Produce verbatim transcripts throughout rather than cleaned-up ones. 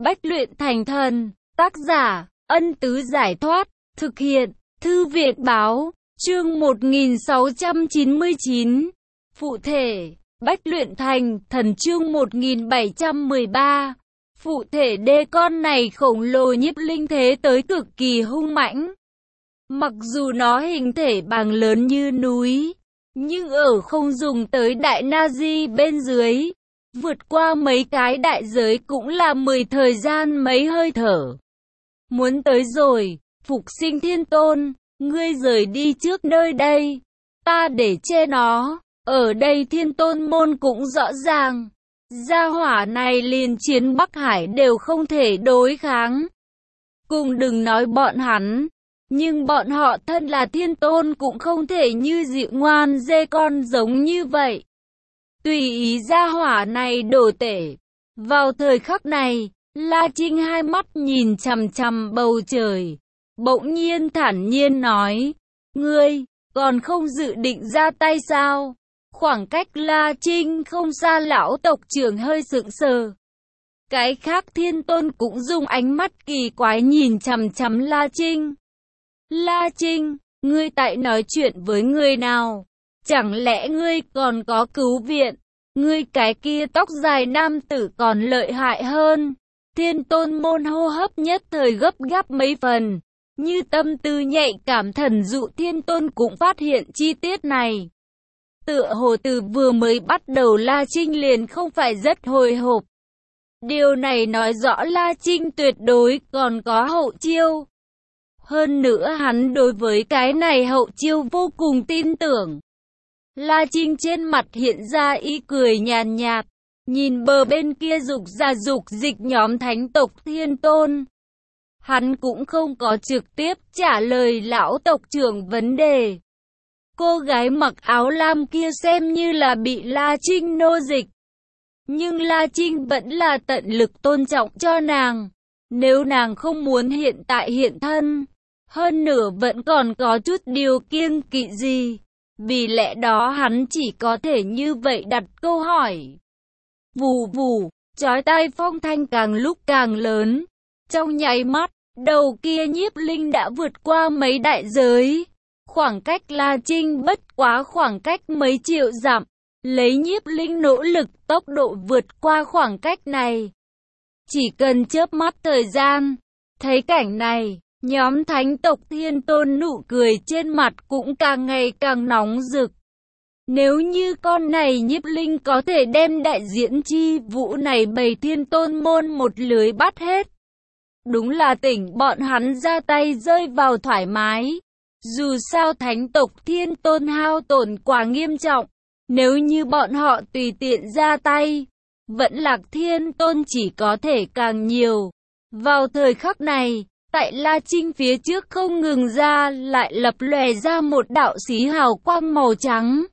Bách luyện thành thần. Tác giả, Ân Tứ Giải Thoát. Thực hiện, Thư viện Báo. Chương một nghìn sáu trăm chín mươi chín. Phụ thể, Bách luyện thành thần. Chương một nghìn bảy trăm mười ba. Phụ thể đê con này khổng lồ nhiếp linh thế tới cực kỳ hung mãnh. Mặc dù nó hình thể bằng lớn như núi, nhưng ở không dùng tới đại Nazi bên dưới. Vượt qua mấy cái đại giới cũng là mười thời gian mấy hơi thở. Muốn tới rồi, Phục Sinh Thiên Tôn, ngươi rời đi trước nơi đây. Ta để che nó. Ở đây Thiên Tôn môn cũng rõ ràng. Gia hỏa này liền chiến Bắc Hải đều không thể đối kháng. Cùng đừng nói bọn hắn. Nhưng bọn họ thân là Thiên Tôn cũng không thể như dịu ngoan dê con giống như vậy. Tùy ý gia hỏa này đổ tể. Vào thời khắc này, La Trinh hai mắt nhìn chằm chằm bầu trời. Bỗng nhiên thản nhiên nói, ngươi, còn không dự định ra tay sao? Khoảng cách La Trinh không xa, lão tộc trưởng hơi sững sờ. Cái khác Thiên Tôn cũng dùng ánh mắt kỳ quái nhìn chằm chằm La Trinh. La Trinh, ngươi tại nói chuyện với người nào? Chẳng lẽ ngươi còn có cứu viện? Ngươi cái kia tóc dài nam tử còn lợi hại hơn. Thiên Tôn môn hô hấp nhất thời gấp gáp mấy phần. Như tâm tư nhạy cảm thần dụ Thiên Tôn cũng phát hiện chi tiết này. Tựa hồ từ vừa mới bắt đầu La Trinh liền không phải rất hồi hộp. Điều này nói rõ La Trinh tuyệt đối còn có hậu chiêu. Hơn nữa hắn đối với cái này hậu chiêu vô cùng tin tưởng. La Trinh trên mặt hiện ra ý cười nhàn nhạt, nhìn bờ bên kia dục ra dục dịch nhóm thánh tộc Thiên Tôn. Hắn cũng không có trực tiếp trả lời lão tộc trưởng vấn đề. Cô gái mặc áo lam kia xem như là bị La Trinh nô dịch. Nhưng La Trinh vẫn là tận lực tôn trọng cho nàng. Nếu nàng không muốn hiện tại hiện thân, hơn nữa vẫn còn có chút điều kiêng kỵ gì, vì lẽ đó hắn chỉ có thể như vậy đặt câu hỏi. Vù vù, chói tai phong thanh càng lúc càng lớn. Trong nháy mắt, đầu kia nhiếp linh đã vượt qua mấy đại giới. Khoảng cách La Trinh bất quá khoảng cách mấy triệu dặm. Lấy nhiếp linh nỗ lực tốc độ vượt qua khoảng cách này. Chỉ cần chớp mắt thời gian. Thấy cảnh này, nhóm thánh tộc Thiên Tôn nụ cười trên mặt cũng càng ngày càng nóng rực. Nếu như con này nhiếp linh có thể đem đại diễn chi vũ này bày Thiên Tôn môn một lưới bắt hết. Đúng là tỉnh bọn hắn ra tay rơi vào thoải mái. Dù sao thánh tộc Thiên Tôn hao tổn quá nghiêm trọng. Nếu như bọn họ tùy tiện ra tay, vẫn Lạc Thiên Tôn chỉ có thể càng nhiều. Vào thời khắc này, tại La Trinh phía trước không ngừng ra lại lập lòe ra một đạo xí hào quang màu trắng.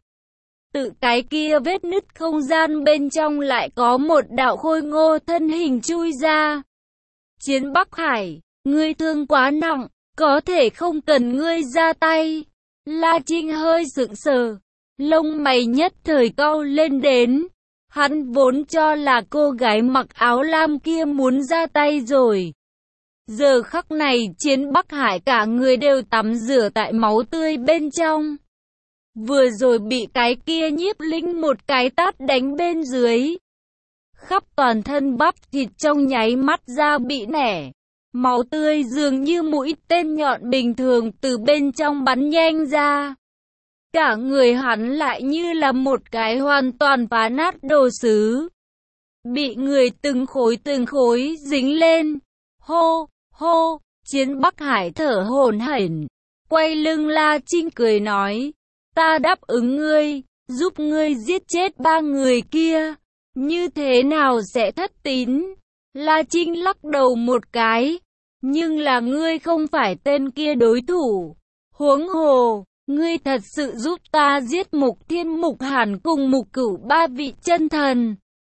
Tự cái kia vết nứt không gian bên trong lại có một đạo khôi ngô thân hình chui ra. Chiến Bắc Hải, ngươi thương quá nặng, có thể không cần ngươi ra tay. La Trinh hơi sững sờ, lông mày nhất thời cau lên đến. Hắn vốn cho là cô gái mặc áo lam kia muốn ra tay rồi. Giờ khắc này Chiến Bắc Hải cả người đều tắm rửa tại máu tươi bên trong. Vừa rồi bị cái kia nhiếp linh một cái tát đánh bên dưới. Khắp toàn thân bắp thịt trong nháy mắt ra bị nẻ. Máu tươi dường như mũi tên nhọn bình thường từ bên trong bắn nhanh ra. Cả người hắn lại như là một cái hoàn toàn phá nát đồ sứ. Bị người từng khối từng khối dính lên. Hô, hô, Chiến Bắc Hải thở hổn hển. Quay lưng La Trinh cười nói. Ta đáp ứng ngươi, giúp ngươi giết chết ba người kia. Như thế nào sẽ thất tín? La Trinh lắc đầu một cái. Nhưng là ngươi không phải tên kia đối thủ. Huống hồ, ngươi thật sự giúp ta giết Mục Thiên Mục Hàn cùng Mục Cửu ba vị chân thần.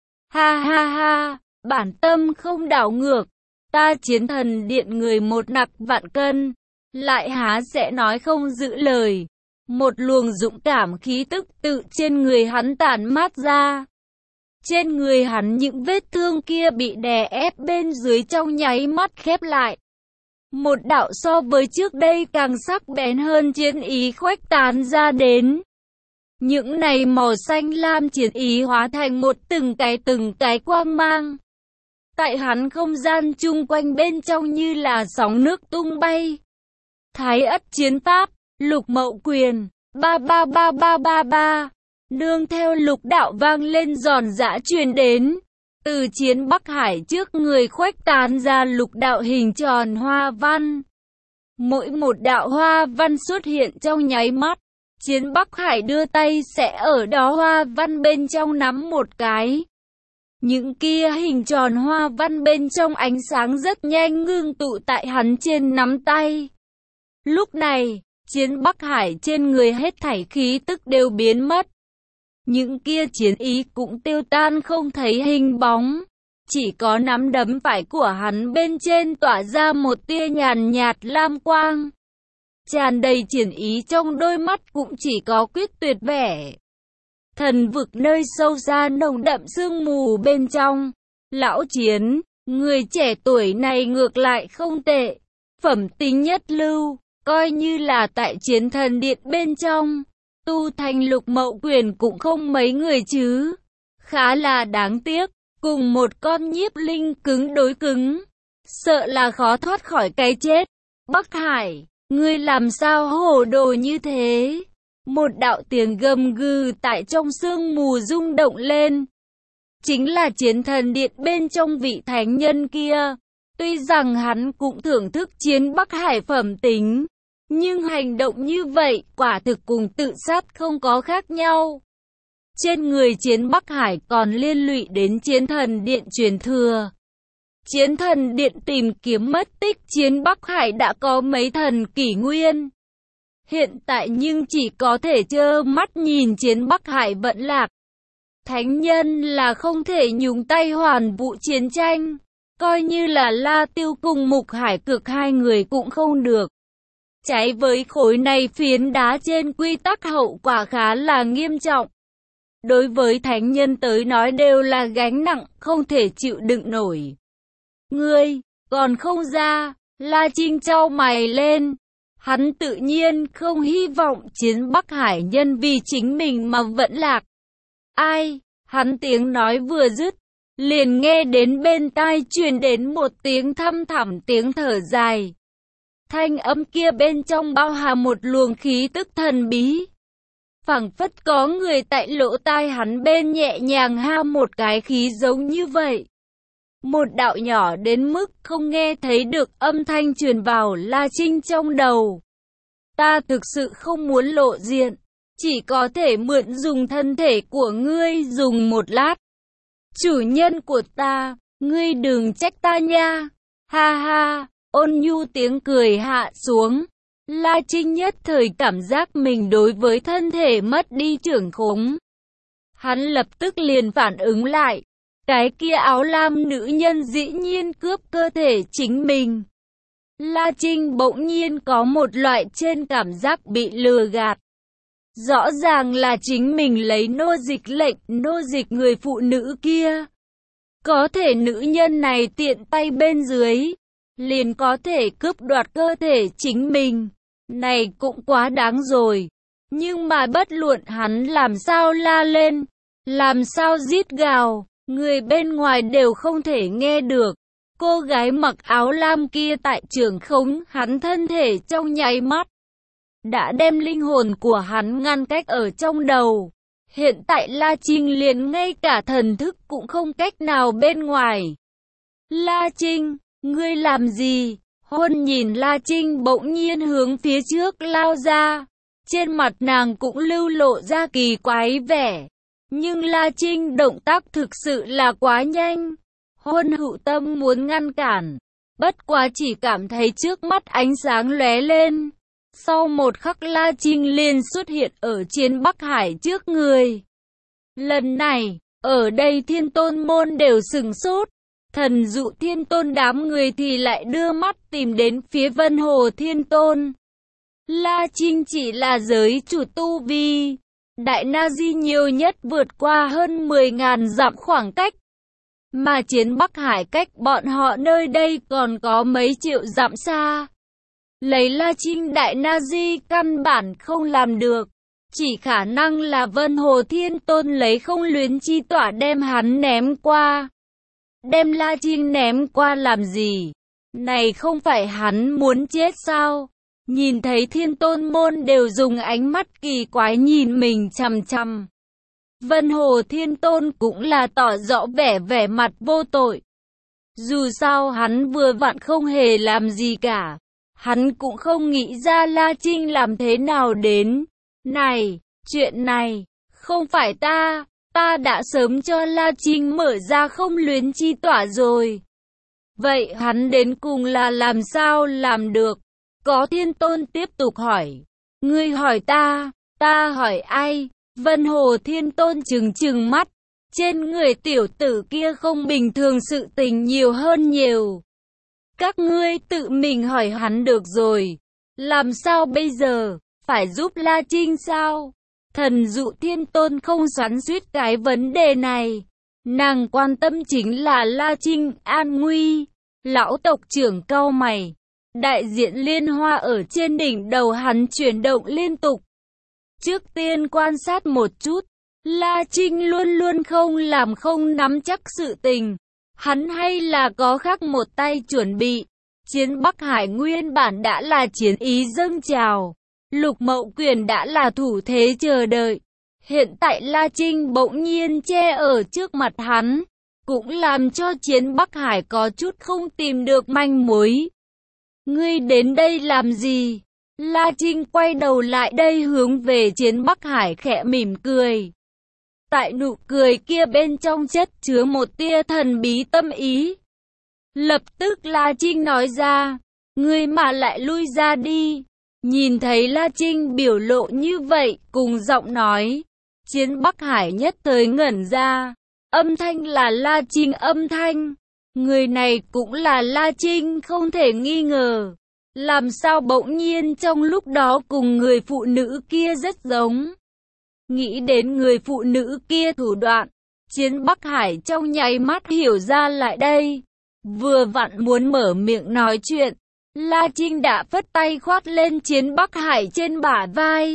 Ha ha ha, bản tâm không đảo ngược. Ta Chiến Thần Điện người một nặc vạn cân. Lại há sẽ nói không giữ lời. Một luồng dũng cảm khí tức tự trên người hắn tản mát ra. Trên người hắn những vết thương kia bị đè ép bên dưới trong nháy mắt khép lại. Một đạo so với trước đây càng sắc bén hơn chiến ý khuếch tán ra đến. Những này màu xanh lam chiến ý hóa thành một từng cái từng cái quang mang. Tại hắn không gian chung quanh bên trong như là sóng nước tung bay. Thái ất chiến pháp, lục mậu quyền, ba ba ba ba ba ba. Nương theo lục đạo vang lên giòn giã truyền đến. Từ chiến Bắc Hải trước người khuếch tán ra lục đạo hình tròn hoa văn. Mỗi một đạo hoa văn xuất hiện trong nháy mắt. Chiến Bắc Hải đưa tay sẽ ở đó hoa văn bên trong nắm một cái. Những kia hình tròn hoa văn bên trong ánh sáng rất nhanh ngưng tụ tại hắn trên nắm tay. Lúc này, chiến Bắc Hải trên người hết thảy khí tức đều biến mất. Những kia chiến ý cũng tiêu tan không thấy hình bóng. Chỉ có nắm đấm phải của hắn bên trên tỏa ra một tia nhàn nhạt lam quang. Tràn đầy chiến ý trong đôi mắt cũng chỉ có quyết tuyệt vẻ. Thần vực nơi sâu xa nồng đậm sương mù bên trong. Lão Chiến, người trẻ tuổi này ngược lại không tệ. Phẩm tính nhất lưu, coi như là tại Chiến Thần Điện bên trong. Tu thành lục mậu quyền cũng không mấy người chứ. Khá là đáng tiếc, cùng một con nhiếp linh cứng đối cứng. Sợ là khó thoát khỏi cái chết. Bắc Hải, ngươi làm sao hồ đồ như thế? Một đạo tiếng gầm gừ tại trong sương mù rung động lên. Chính là Chiến Thần Điện bên trong vị thánh nhân kia. Tuy rằng hắn cũng thưởng thức chiến Bắc Hải phẩm tính, nhưng hành động như vậy quả thực cùng tự sát không có khác nhau. Trên người chiến Bắc Hải còn liên lụy đến Chiến Thần Điện truyền thừa. Chiến Thần Điện tìm kiếm mất tích chiến Bắc Hải đã có mấy thần kỷ nguyên. Hiện tại nhưng chỉ có thể trơ mắt nhìn chiến Bắc Hải vẫn lạc. Thánh nhân là không thể nhúng tay hoàn vụ chiến tranh. Coi như là La Tiêu cùng Mục Hải Cực hai người cũng không được. Trái với khối này phiến đá trên quy tắc hậu quả khá là nghiêm trọng. Đối với thánh nhân tới nói đều là gánh nặng không thể chịu đựng nổi. Ngươi, còn không ra, La Trinh chau mày lên. Hắn tự nhiên không hy vọng chiến Bắc Hải nhân vì chính mình mà vẫn lạc. Ai, hắn tiếng nói vừa dứt, liền nghe đến bên tai truyền đến một tiếng thăm thẳm tiếng thở dài. Thanh âm kia bên trong bao hàm một luồng khí tức thần bí. Phảng phất có người tại lỗ tai hắn bên nhẹ nhàng ha một cái khí giống như vậy. Một đạo nhỏ đến mức không nghe thấy được âm thanh truyền vào La Trinh trong đầu. Ta thực sự không muốn lộ diện, chỉ có thể mượn dùng thân thể của ngươi dùng một lát. Chủ nhân của ta, ngươi đừng trách ta nha. Ha ha, ôn nhu tiếng cười hạ xuống. La Trinh nhất thời cảm giác mình đối với thân thể mất đi trưởng khống. Hắn lập tức liền phản ứng lại. Cái kia áo lam nữ nhân dĩ nhiên cướp cơ thể chính mình. La Trinh bỗng nhiên có một loại trên cảm giác bị lừa gạt. Rõ ràng là chính mình lấy nô dịch lệnh nô dịch người phụ nữ kia. Có thể nữ nhân này tiện tay bên dưới, liền có thể cướp đoạt cơ thể chính mình. Này cũng quá đáng rồi. Nhưng mà bất luận hắn làm sao la lên, làm sao rít gào, người bên ngoài đều không thể nghe được. Cô gái mặc áo lam kia tại trường khống hắn thân thể trong nháy mắt, đã đem linh hồn của hắn ngăn cách ở trong đầu. Hiện tại La Trinh liền ngay cả thần thức cũng không cách nào bên ngoài. La Trinh, ngươi làm gì? Huân nhìn La Trinh bỗng nhiên hướng phía trước lao ra. Trên mặt nàng cũng lưu lộ ra kỳ quái vẻ. Nhưng La Trinh động tác thực sự là quá nhanh. Huân hữu tâm muốn ngăn cản. Bất quá chỉ cảm thấy trước mắt ánh sáng lóe lên. Sau một khắc La Trinh liền xuất hiện ở chiến Bắc Hải trước người. Lần này, ở đây Thiên Tôn môn đều sửng sốt. Thần dụ Thiên Tôn đám người thì lại đưa mắt tìm đến phía Vân Hồ Thiên Tôn. La Trinh chỉ là giới chủ tu vi, Đại Na-di nhiều nhất vượt qua hơn mười nghìn dặm khoảng cách, mà Chiến Bắc Hải cách bọn họ nơi đây còn có mấy triệu dặm xa. Lấy La Trinh Đại Na-di căn bản không làm được, chỉ khả năng là Vân Hồ Thiên Tôn lấy không luyến chi tỏa đem hắn ném qua. Đem La Trinh ném qua làm gì? Này không phải hắn muốn chết sao? Nhìn thấy Thiên Tôn môn đều dùng ánh mắt kỳ quái nhìn mình chằm chằm. Vân Hồ Thiên Tôn cũng là tỏ rõ vẻ vẻ mặt vô tội. Dù sao hắn vừa vặn không hề làm gì cả. Hắn cũng không nghĩ ra La Trinh làm thế nào đến. Này, chuyện này, không phải ta, ta đã sớm cho La Trinh mở ra không luyến chi tỏa rồi. Vậy hắn đến cùng là làm sao làm được? Có Thiên Tôn tiếp tục hỏi. Ngươi hỏi ta, ta hỏi ai? Vân Hồ Thiên Tôn trừng trừng mắt. Trên người tiểu tử kia không bình thường, sự tình nhiều hơn nhiều. Các ngươi tự mình hỏi hắn được rồi. Làm sao bây giờ? Phải giúp La Trinh sao? Thần Dụ Thiên Tôn không xoắn xuýt cái vấn đề này. Nàng quan tâm chính là La Trinh an nguy. Lão tộc trưởng cau mày. Đại diện liên hoa ở trên đỉnh đầu hắn chuyển động liên tục. Trước tiên quan sát một chút. La Trinh luôn luôn không làm không nắm chắc sự tình. Hắn hay là có khác một tay chuẩn bị. Chiến Bắc Hải nguyên bản đã là chiến ý dâng trào. Lục Mậu Quyền đã là thủ thế chờ đợi. Hiện tại La Trinh bỗng nhiên che ở trước mặt hắn, cũng làm cho Chiến Bắc Hải có chút không tìm được manh mối. Ngươi đến đây làm gì? La Trinh quay đầu lại đây hướng về Chiến Bắc Hải khẽ mỉm cười. Tại nụ cười kia bên trong chất chứa một tia thần bí tâm ý. Lập tức La Trinh nói ra, ngươi mà lại lui ra đi. Nhìn thấy La Trinh biểu lộ như vậy, cùng giọng nói, Chiến Bắc Hải nhất thời ngẩn ra. Âm thanh là La Trinh âm thanh. Người này cũng là La Trinh không thể nghi ngờ. Làm sao bỗng nhiên trong lúc đó cùng người phụ nữ kia rất giống. Nghĩ đến người phụ nữ kia thủ đoạn, Chiến Bắc Hải trong nháy mắt hiểu ra lại đây. Vừa vặn muốn mở miệng nói chuyện, La Trinh đã phất tay khoát lên Chiến Bắc Hải trên bả vai.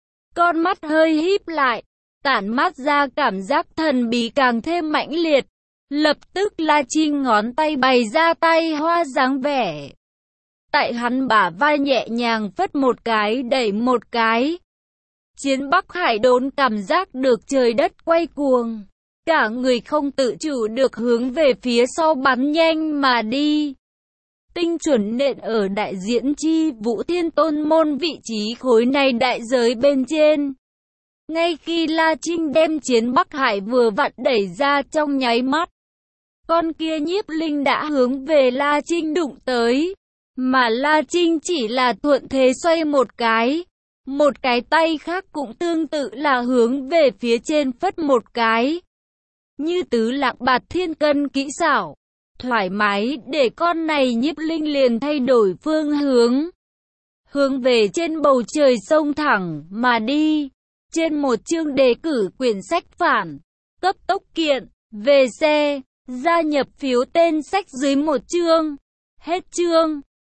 Con mắt hơi híp lại, tản mát ra cảm giác thần bí càng thêm mãnh liệt. Lập tức La Trinh ngón tay bày ra tay hoa dáng vẻ. Tại hắn bả vai nhẹ nhàng phất một cái đẩy một cái. Chiến Bắc Hải đốn cảm giác được trời đất quay cuồng. Cả người không tự chủ được hướng về phía sau bắn nhanh mà đi. Tinh chuẩn nện ở đại diễn chi Vũ Thiên Tôn môn vị trí khối này đại giới bên trên. Ngay khi La Trinh đem Chiến Bắc Hải vừa vặn đẩy ra trong nháy mắt, con kia nhiếp linh đã hướng về La Trinh đụng tới. Mà La Trinh chỉ là thuận thế xoay một cái. Một cái tay khác cũng tương tự là hướng về phía trên phất một cái. Như tứ lạc bạt thiên cân kỹ xảo. Thoải mái để con này nhiếp linh liền thay đổi phương hướng. Hướng về trên bầu trời sông thẳng mà đi. Trên một chương đề cử quyển sách phản. Cấp tốc kiện. Về xe. Gia nhập phiếu tên sách dưới một chương. Hết chương.